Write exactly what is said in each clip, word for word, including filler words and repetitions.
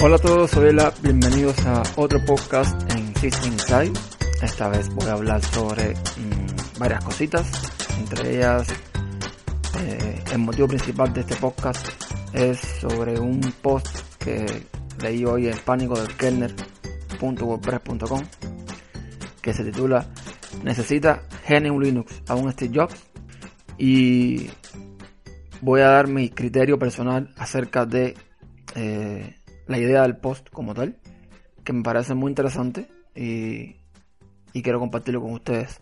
Hola a todos, soy Ela, bienvenidos a otro podcast en System Inside. Esta vez voy a hablar sobre mmm, varias cositas, entre ellas eh, el motivo principal de este podcast es sobre un post que leí hoy en pánico del kernel punto wordpress punto com que se titula ¿Necesita G N U Linux a un Steve Jobs? Y voy a dar mi criterio personal acerca de eh, la idea del post como tal, que me parece muy interesante y, y quiero compartirlo con ustedes.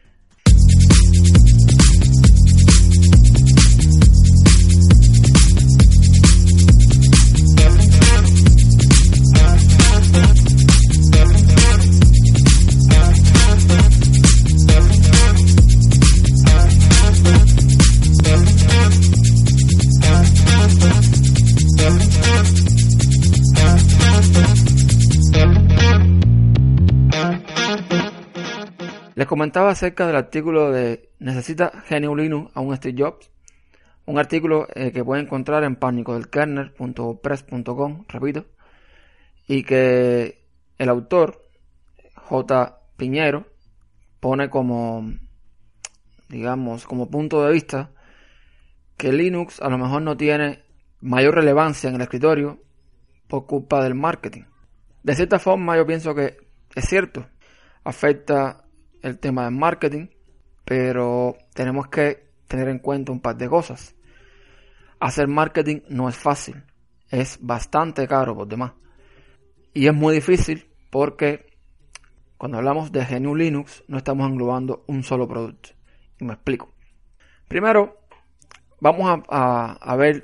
Les comentaba acerca del artículo de ¿Necesita G N U Linux a un Steve Jobs? Un artículo eh, que pueden encontrar en pánico del kernel punto wordpress punto com, repito, y que el autor, J. Piñero, pone como, digamos, como punto de vista que Linux a lo mejor no tiene mayor relevancia en el escritorio por culpa del marketing. De cierta forma yo pienso que es cierto, afecta el tema del marketing, pero tenemos que tener en cuenta un par de cosas. Hacer marketing no es fácil, es bastante caro por demás, y es muy difícil porque cuando hablamos de G N U Linux no estamos englobando un solo producto, y me explico. Primero vamos a, a, a ver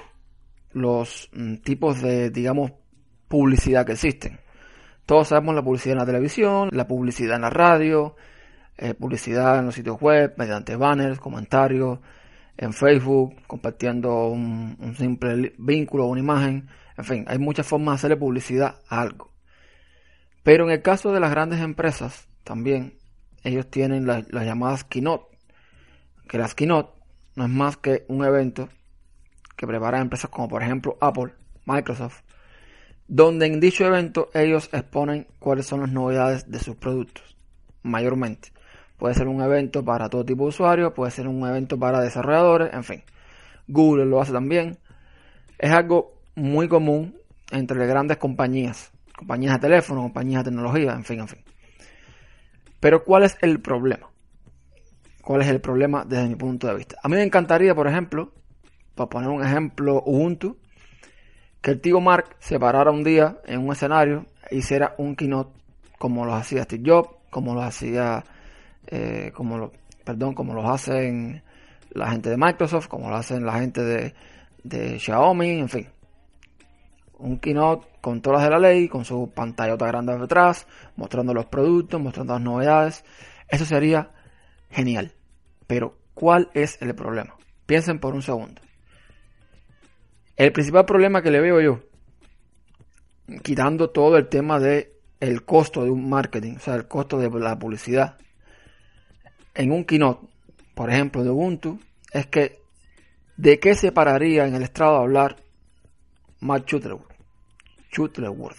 los mm, tipos de, digamos, publicidad que existen. Todos sabemos la publicidad en la televisión, la publicidad en la radio, Eh, publicidad en los sitios web, mediante banners, comentarios, en Facebook, compartiendo un, un simple vínculo o una imagen. En fin, hay muchas formas de hacerle publicidad a algo. Pero en el caso de las grandes empresas, también, ellos tienen la, las llamadas keynote. Que las keynote no es más que un evento que preparan empresas como por ejemplo Apple, Microsoft, donde en dicho evento ellos exponen cuáles son las novedades de sus productos, mayormente. Puede ser un evento para todo tipo de usuarios, puede ser un evento para desarrolladores, en fin. Google lo hace también. Es algo muy común entre grandes compañías, compañías de teléfono, compañías de tecnología, en fin, en fin. Pero ¿cuál es el problema? ¿Cuál es el problema desde mi punto de vista? A mí me encantaría, por ejemplo, para poner un ejemplo, Ubuntu, que el tío Mark se parara un día en un escenario e hiciera un keynote como lo hacía Steve Jobs, como lo hacía... Eh, como lo, perdón, como lo hacen la gente de Microsoft, como lo hacen la gente de, de Xiaomi, en fin. Un keynote con todas las de la ley, con su pantallota grande detrás, mostrando los productos, mostrando las novedades. Eso sería genial. Pero, ¿cuál es el problema? Piensen por un segundo. El principal problema que le veo yo, quitando todo el tema de el costo de un marketing, o sea, el costo de la publicidad, en un keynote, por ejemplo, de Ubuntu, es que ¿de qué se pararía en el estrado a hablar Mark Shuttleworth? Shuttleworth.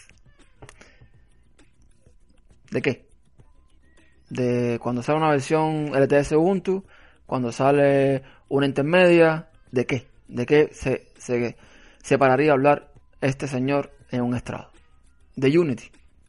¿De qué? De cuando sale una versión L T S Ubuntu, cuando sale una intermedia, ¿de qué? ¿De qué se, se, se pararía a hablar este señor en un estrado? De Unity.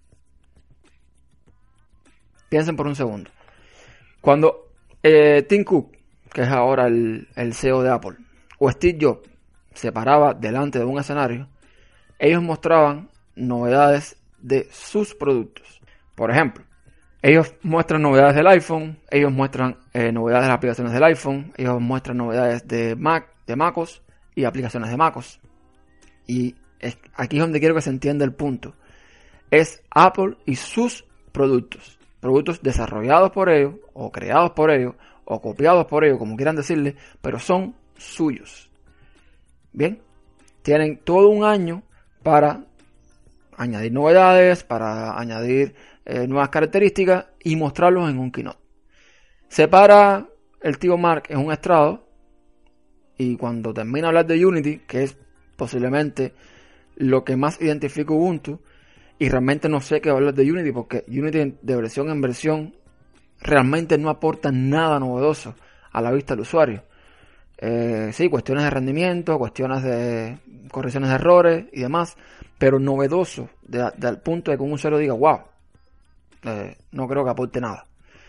Piensen por un segundo. Cuando eh, Tim Cook, que es ahora el, el C E O de Apple, o Steve Jobs, se paraba delante de un escenario, ellos mostraban novedades de sus productos. Por ejemplo, ellos muestran novedades del iPhone, ellos muestran eh, novedades de las aplicaciones del iPhone, ellos muestran novedades de Mac, de MacOS y aplicaciones de MacOS. Y es, aquí es donde quiero que se entienda el punto. Es Apple y sus productos. Productos desarrollados por ellos, o creados por ellos, o copiados por ellos, como quieran decirle, pero son suyos. Bien, tienen todo un año para añadir novedades, para añadir eh, nuevas características y mostrarlos en un keynote. Se para el tío Mark en un estrado y cuando termina de hablar de Unity, que es posiblemente lo que más identifica Ubuntu, y realmente no sé qué hablar de Unity, porque Unity de versión en versión realmente no aporta nada novedoso a la vista del usuario. Eh, sí, cuestiones de rendimiento, cuestiones de correcciones de errores y demás, pero novedoso de, de, al punto de que un usuario diga, wow, eh, no creo que aporte nada.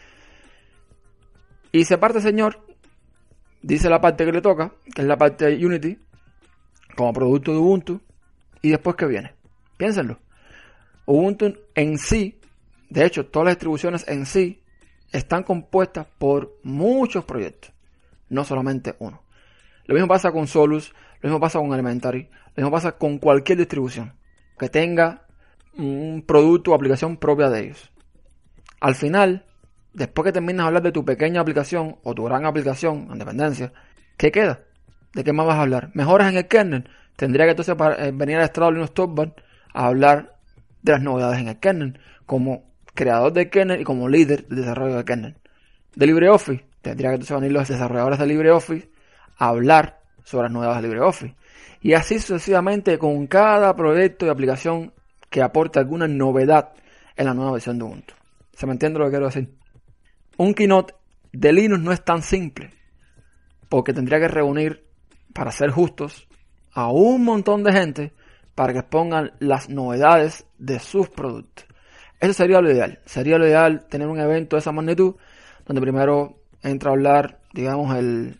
Y se parte, señor, dice la parte que le toca, que es la parte de Unity, como producto de Ubuntu, y después ¿qué viene? Piénsenlo. Ubuntu en sí, de hecho, todas las distribuciones en sí, están compuestas por muchos proyectos, no solamente uno. Lo mismo pasa con Solus, lo mismo pasa con Elementary, lo mismo pasa con cualquier distribución que tenga un producto o aplicación propia de ellos. Al final, después que terminas de hablar de tu pequeña aplicación o tu gran aplicación en dependencia, ¿qué queda? ¿De qué más vas a hablar? ¿Mejoras en el kernel? Tendría que entonces para, eh, venir al estrado Linux Top Bar a hablar de las novedades en el kernel, como creador del kernel y como líder del desarrollo del kernel. De LibreOffice, tendría que entonces venir los desarrolladores de LibreOffice a hablar sobre las novedades de LibreOffice. Y así sucesivamente con cada proyecto y aplicación que aporte alguna novedad en la nueva versión de Ubuntu. ¿Se me entiende lo que quiero decir? Un keynote de Linux no es tan simple, porque tendría que reunir, para ser justos, a un montón de gente para que expongan las novedades de sus productos. Eso sería lo ideal. Sería lo ideal tener un evento de esa magnitud, donde primero entra a hablar, digamos, el,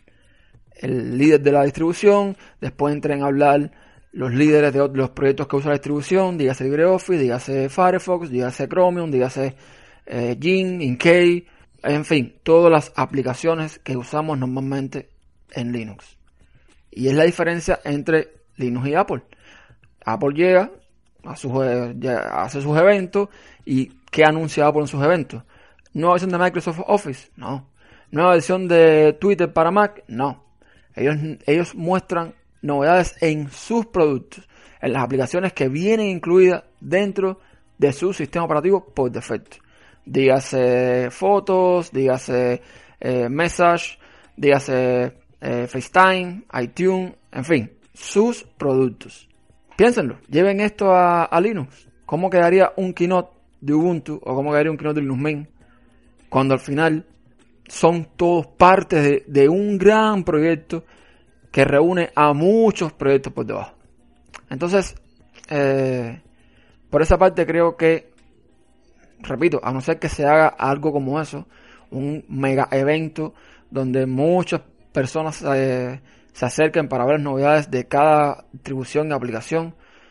el líder de la distribución, después entren a hablar los líderes de los proyectos que usa la distribución, dígase LibreOffice, dígase Firefox, dígase Chromium, dígase eh, Gin, Inkey, en fin, todas las aplicaciones que usamos normalmente en Linux. Y es la diferencia entre Linux y Apple. Apple llega, a sus, llega, hace sus eventos, y ¿qué anuncia Apple en sus eventos? ¿Nueva versión de Microsoft Office? No. ¿Nueva versión de Twitter para Mac? No. Ellos, ellos muestran novedades en sus productos, en las aplicaciones que vienen incluidas dentro de su sistema operativo por defecto. Dígase fotos, dígase eh, Message, dígase eh, FaceTime, iTunes, en fin, sus productos. Piénsenlo, lleven esto a, a Linux. ¿Cómo quedaría un keynote de Ubuntu o cómo quedaría un keynote de Linux Mint cuando al final son todos partes de, de un gran proyecto que reúne a muchos proyectos por debajo? Entonces, eh, por esa parte creo que, repito, a no ser que se haga algo como eso, un mega evento donde muchas personas eh, se acerquen para ver las novedades de cada distribución y aplicación,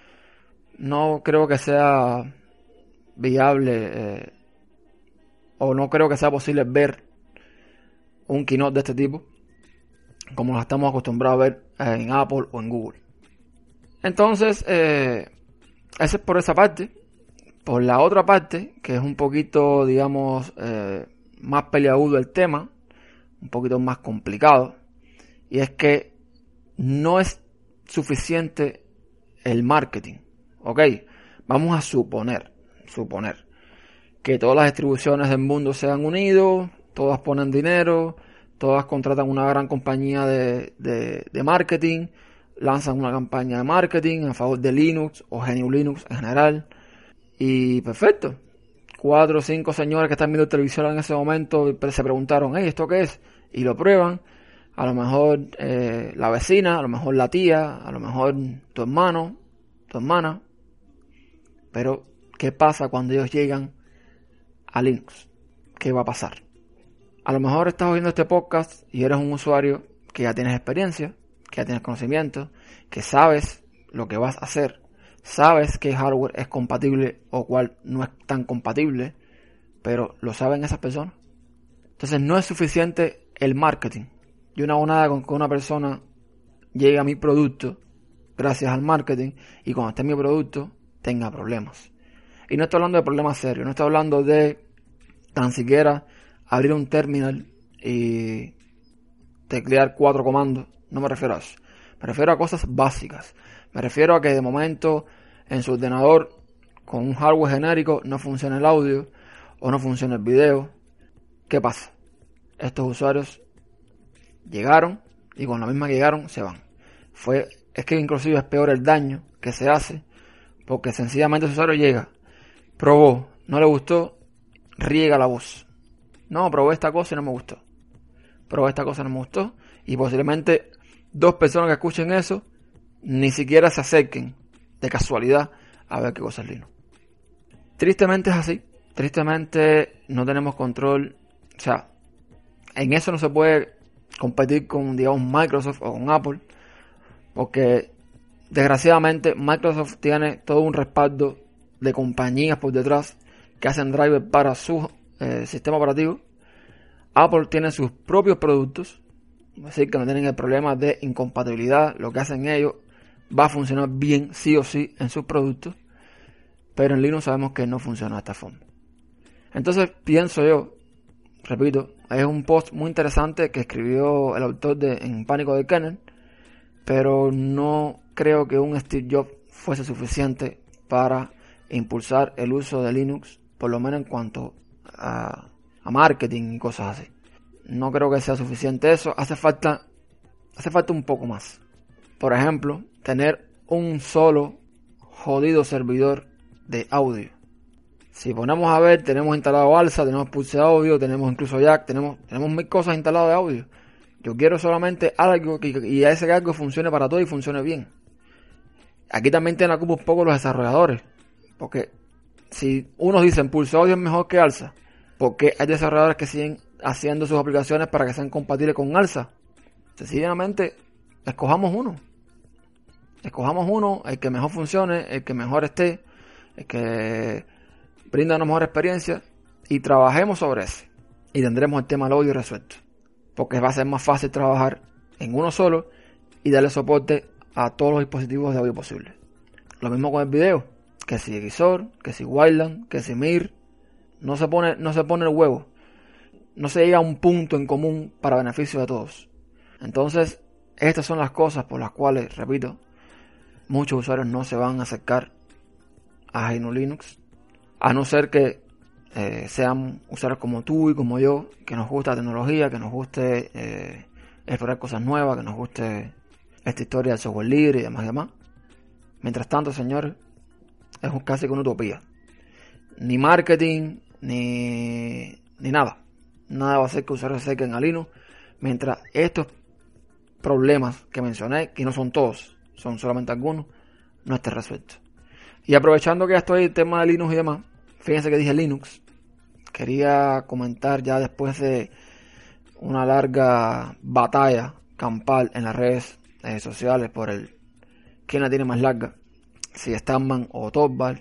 no creo que sea viable eh, o no creo que sea posible ver un keynote de este tipo como lo estamos acostumbrados a ver en Apple o en Google. Entonces, eh, eso es por esa parte. Por la otra parte, que es un poquito, digamos, eh, más peliagudo el tema, un poquito más complicado, y es que no es suficiente el marketing. Ok, vamos a suponer, suponer que todas las distribuciones del mundo se han unido, todas ponen dinero, todas contratan una gran compañía de, de, de marketing, lanzan una campaña de marketing a favor de Linux o G N U Linux en general. Y perfecto. Cuatro o cinco señores que están viendo televisión en ese momento se preguntaron, hey, ¿esto qué es? Y lo prueban. A lo mejor eh, la vecina, a lo mejor la tía, a lo mejor tu hermano, tu hermana. Pero, ¿qué pasa cuando ellos llegan a Linux? ¿Qué va a pasar? A lo mejor estás oyendo este podcast y eres un usuario que ya tienes experiencia, que ya tienes conocimiento, que sabes lo que vas a hacer, sabes qué hardware es compatible o cuál no es tan compatible, pero lo saben esas personas. Entonces no es suficiente el marketing. Yo no hago nada con que una persona llegue a mi producto gracias al marketing y cuando esté en mi producto tenga problemas. Y no estoy hablando de problemas serios, no estoy hablando de tan siquiera abrir un terminal y teclear cuatro comandos. No me refiero a eso. Me refiero a cosas básicas. Me refiero a que de momento en su ordenador con un hardware genérico no funciona el audio o no funciona el video. ¿Qué pasa? Estos usuarios llegaron y con la misma que llegaron se van. Fue, es que inclusive es peor el daño que se hace Porque sencillamente el usuario llega, probó, no le gustó, riega la voz. No, probé esta cosa y no me gustó. Probé esta cosa y no me gustó. Y posiblemente dos personas que escuchen eso ni siquiera se acerquen de casualidad a ver qué cosa es Linux. Tristemente es así. Tristemente no tenemos control. O sea, en eso no se puede competir con, digamos, Microsoft o con Apple. Porque desgraciadamente Microsoft tiene todo un respaldo de compañías por detrás que hacen drivers para su eh, sistema operativo. Apple tiene sus propios productos, es decir, que no tienen el problema de incompatibilidad. Lo que hacen ellos va a funcionar bien sí o sí en sus productos, pero en Linux sabemos que no funciona de esta forma. Entonces pienso yo, repito, es un post muy interesante que escribió el autor de En Pánico del Kernel, pero no creo que un Steve Jobs fuese suficiente para impulsar el uso de Linux, por lo menos en cuanto a, a marketing y cosas así. No creo que sea suficiente eso. Hace falta, hace falta un poco más. Por ejemplo, tener un solo jodido servidor de audio. Si ponemos a ver, tenemos instalado Alsa, tenemos Pulse Audio, tenemos incluso Jack, tenemos, tenemos mil cosas instaladas de audio. Yo quiero solamente algo que, y a ese algo funcione para todo y funcione bien. Aquí también tienen la culpa un poco los desarrolladores. Porque si unos dicen Pulse Audio es mejor que Alsa, porque hay desarrolladores que siguen haciendo sus aplicaciones para que sean compatibles con Alsa. Sencillamente, escojamos uno. Escojamos uno, el que mejor funcione, el que mejor esté, el que brinda una mejor experiencia, y trabajemos sobre ese. Y tendremos el tema del audio resuelto. Porque va a ser más fácil trabajar en uno solo y darle soporte a todos los dispositivos de audio posibles. Lo mismo con el video, que si Xor, que si Wildland, que si Mir, no se pone, no se pone el huevo. No se llega a un punto en común para beneficio de todos. Entonces, estas son las cosas por las cuales, repito, muchos usuarios no se van a acercar a G N U Linux, a no ser que eh, sean usuarios como tú y como yo, que nos gusta la tecnología, que nos guste eh, explorar cosas nuevas, que nos guste esta historia del software libre y demás y demás. Mientras tanto, señores, es casi que una utopía. Ni marketing, ni, ni nada. Nada va a hacer que usuarios se acerquen a Linux, mientras estos problemas que mencioné, que no son todos, son solamente algunos, no estén resueltos. Y aprovechando que ya estoy en el tema de Linux y demás, fíjense que dije Linux, quería comentar ya después de una larga batalla campal en las redes eh, sociales por el quién la tiene más larga, si es Stallman o Torvald,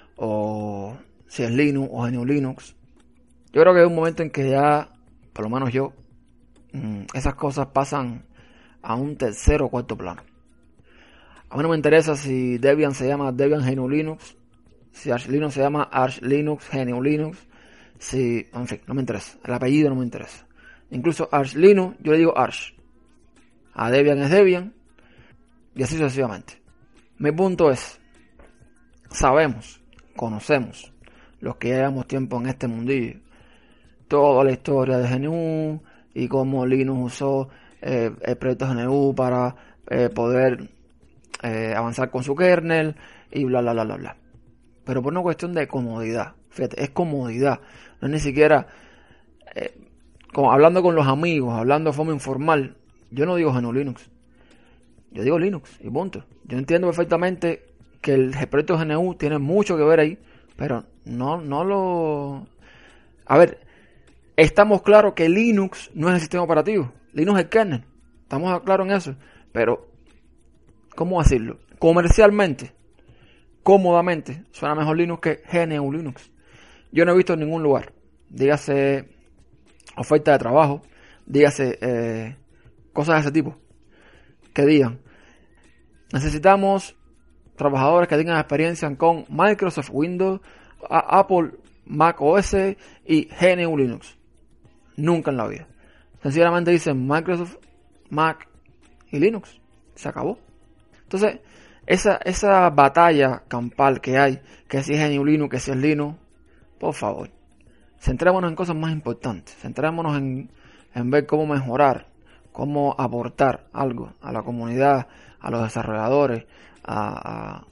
o si es Linux o G N U Linux. Yo creo que hay un momento en que ya, por lo menos yo, mmm, esas cosas pasan a un tercer o cuarto plano. A mí no me interesa si Debian se llama Debian G N U Linux, si Arch Linux se llama Arch Linux G N U Linux, si, en fin, no me interesa. El apellido no me interesa. Incluso Arch Linux, yo le digo Arch. A Debian es Debian, y así sucesivamente. Mi punto es, sabemos, conocemos, los que llevamos tiempo en este mundillo, toda la historia de G N U y cómo Linux usó eh, el proyecto G N U para eh, poder eh, avanzar con su kernel y bla bla bla bla bla. Pero por una cuestión de comodidad, fíjate, es comodidad, no es ni siquiera eh, como hablando con los amigos, hablando de forma informal. Yo no digo G N U Linux, yo digo Linux y punto. Yo entiendo perfectamente que el proyecto G N U tiene mucho que ver ahí, pero no, no lo... A ver, estamos claros que Linux no es el sistema operativo, Linux es el kernel, estamos claros en eso, pero ¿cómo decirlo? Comercialmente, cómodamente, suena mejor Linux que G N U Linux. Yo no he visto en ningún lugar, dígase oferta de trabajo, dígase eh, cosas de ese tipo, que digan, necesitamos trabajadores que tengan experiencia con Microsoft Windows, a Apple Mac O S y G N U Linux. Nunca en la vida. Sencillamente dicen Microsoft, Mac y Linux. Se acabó. Entonces, esa, esa batalla campal que hay, que si es G N U Linux, que si es Linux, por favor, centrémonos en cosas más importantes. Centrémonos en, en ver cómo mejorar, cómo aportar algo a la comunidad, a los desarrolladores, a, a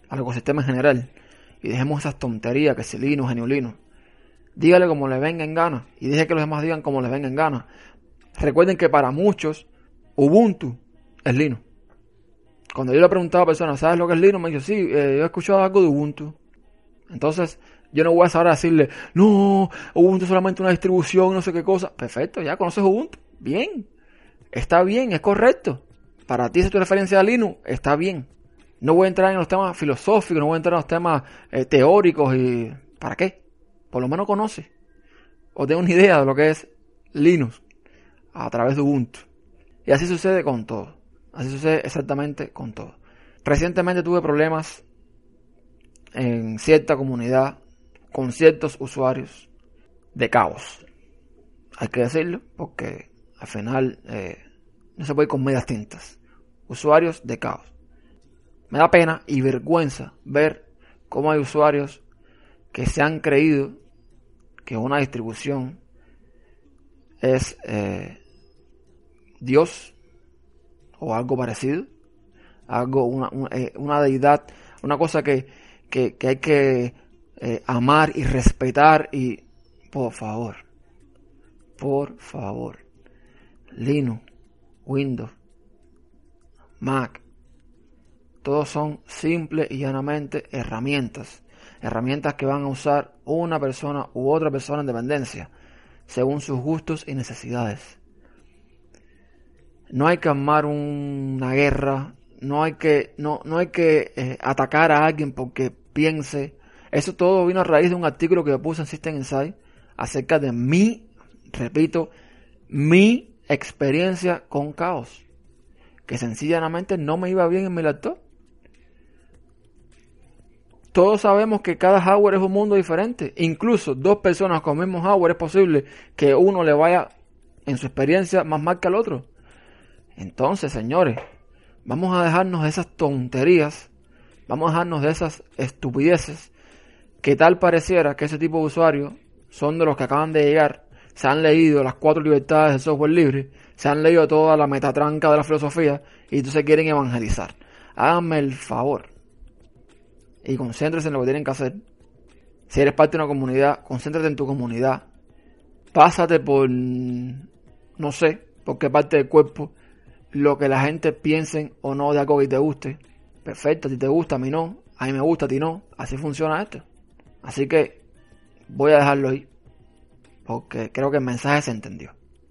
al ecosistema en general. Y dejemos esas tonterías que si Linux, G N U Linux. Dígale como le venga en gana. Y deje que los demás digan como les venga en gana. Recuerden que para muchos, Ubuntu es Linux. Cuando yo le preguntaba a personas, ¿sabes lo que es Linux? Me dijo, sí, eh, yo he escuchado algo de Ubuntu. Entonces, yo no voy a saber decirle, no, Ubuntu es solamente una distribución, no sé qué cosa. Perfecto, ya conoces Ubuntu. Bien. Está bien, es correcto. Para ti, si tu referencia a Linux, está bien. No voy a entrar en los temas filosóficos, no voy a entrar en los temas eh, teóricos y... ¿Para qué? Por lo menos conoce o tenga una idea de lo que es Linux a través de Ubuntu. Y así sucede con todo. Así sucede exactamente con todo. Recientemente tuve problemas en cierta comunidad con ciertos usuarios de caos. Hay que decirlo porque al final eh, no se puede ir con medias tintas. Usuarios de caos. Me da pena y vergüenza ver cómo hay usuarios que se han creído que una distribución es eh, Dios o algo parecido, algo una, una, eh, una deidad, una cosa que, que, que hay que eh, amar y respetar y por favor, por favor, Linux, Windows, Mac, todos son simple y llanamente herramientas. Herramientas que van a usar una persona u otra persona en dependencia, según sus gustos y necesidades. No hay que armar una guerra, no hay que, no, no hay que eh, atacar a alguien porque piense. Eso todo vino a raíz de un artículo que yo puse en System Insight acerca de mi, repito, mi experiencia con caos. Que sencillamente no me iba bien en mi laptop. Todos sabemos que cada hardware es un mundo diferente. Incluso dos personas con el mismo hardware es posible que uno le vaya, en su experiencia, más mal que al otro. Entonces, señores, vamos a dejarnos de esas tonterías, vamos a dejarnos de esas estupideces, que tal pareciera que ese tipo de usuarios son de los que acaban de llegar, se han leído las cuatro libertades del software libre, se han leído toda la metatranca de la filosofía y entonces quieren evangelizar. Háganme el favor y concéntrense en lo que tienen que hacer. Si eres parte de una comunidad, concéntrate en tu comunidad. Pásate por, no sé, por qué parte del cuerpo, lo que la gente piense o no de algo que te guste. Perfecto, a ti te gusta, a mí no. A mí me gusta, a ti no. Así funciona esto. Así que voy a dejarlo ahí, porque creo que el mensaje se entendió.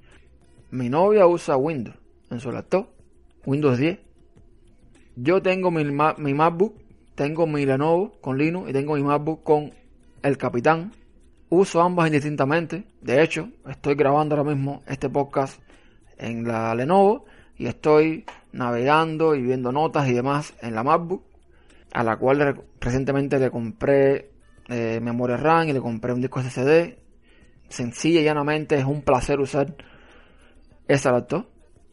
Mi novia usa Windows en su laptop, Windows diez. Yo tengo mi, mi MacBook, tengo mi Lenovo con Linux y tengo mi MacBook con el Capitán. Uso ambas indistintamente. De hecho, estoy grabando ahora mismo este podcast en la Lenovo y estoy navegando y viendo notas y demás en la MacBook, a la cual re- recientemente le compré eh, memoria RAM y le compré un disco S S D. Sencilla y llanamente es un placer usar esa laptop.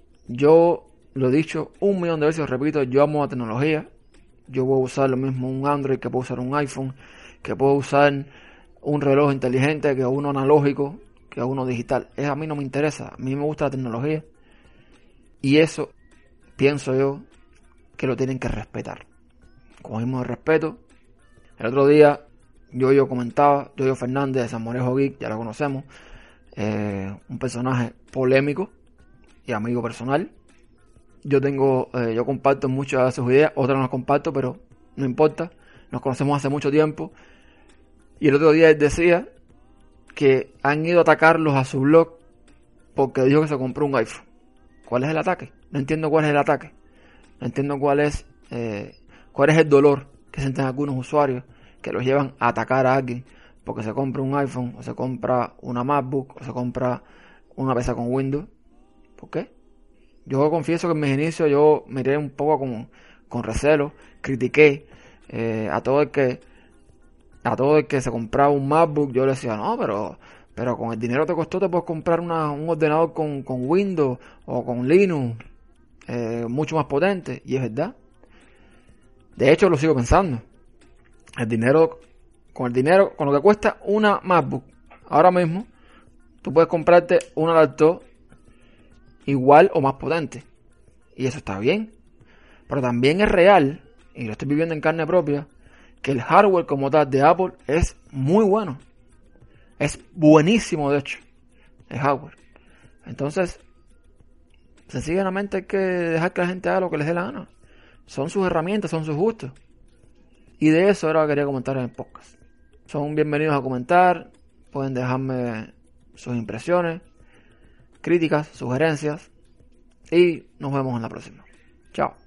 Yo lo he dicho un millón de veces, repito, yo amo la tecnología. Yo puedo usar lo mismo un Android que puedo usar un iPhone, que puedo usar un reloj inteligente, que uno analógico, que uno digital. Eso a mí no me interesa, a mí me gusta la tecnología. Y eso pienso yo que lo tienen que respetar. Como mismo de respeto. El otro día yo yo comentaba, yo yo Fernández de San Morejo Geek, ya lo conocemos, eh, un personaje polémico y amigo personal. Yo tengo, eh, yo comparto muchas de sus ideas, otras no las comparto, pero no importa. Nos conocemos hace mucho tiempo. Y el otro día él decía que han ido a atacarlos a su blog porque dijo que se compró un iPhone. ¿Cuál es el ataque? No entiendo cuál es el ataque. No entiendo cuál es, eh, cuál es el dolor que sienten algunos usuarios que los llevan a atacar a alguien porque se compra un iPhone, o se compra una MacBook, o se compra una P C con Windows. ¿Por qué? Yo confieso que en mis inicios yo miré un poco con, con recelo, critiqué eh, a todo el que a todo el que se compraba un MacBook. Yo le decía, no, pero pero con el dinero que te costó te puedes comprar una, un ordenador con, con Windows o con Linux eh, mucho más potente. Y es verdad. De hecho lo sigo pensando. El dinero, con el dinero, con lo que cuesta una MacBook ahora mismo, tú puedes comprarte una laptop igual o más potente. Y eso está bien. Pero también es real y lo estoy viviendo en carne propia, que el hardware como tal de Apple es muy bueno. Es buenísimo, de hecho, el hardware. Entonces, sencillamente hay que dejar que la gente haga lo que les dé la gana. Son sus herramientas, son sus gustos. Y de eso era lo que quería comentar en el podcast. Son bienvenidos a comentar, pueden dejarme sus impresiones, críticas, sugerencias, y nos vemos en la próxima. Chao.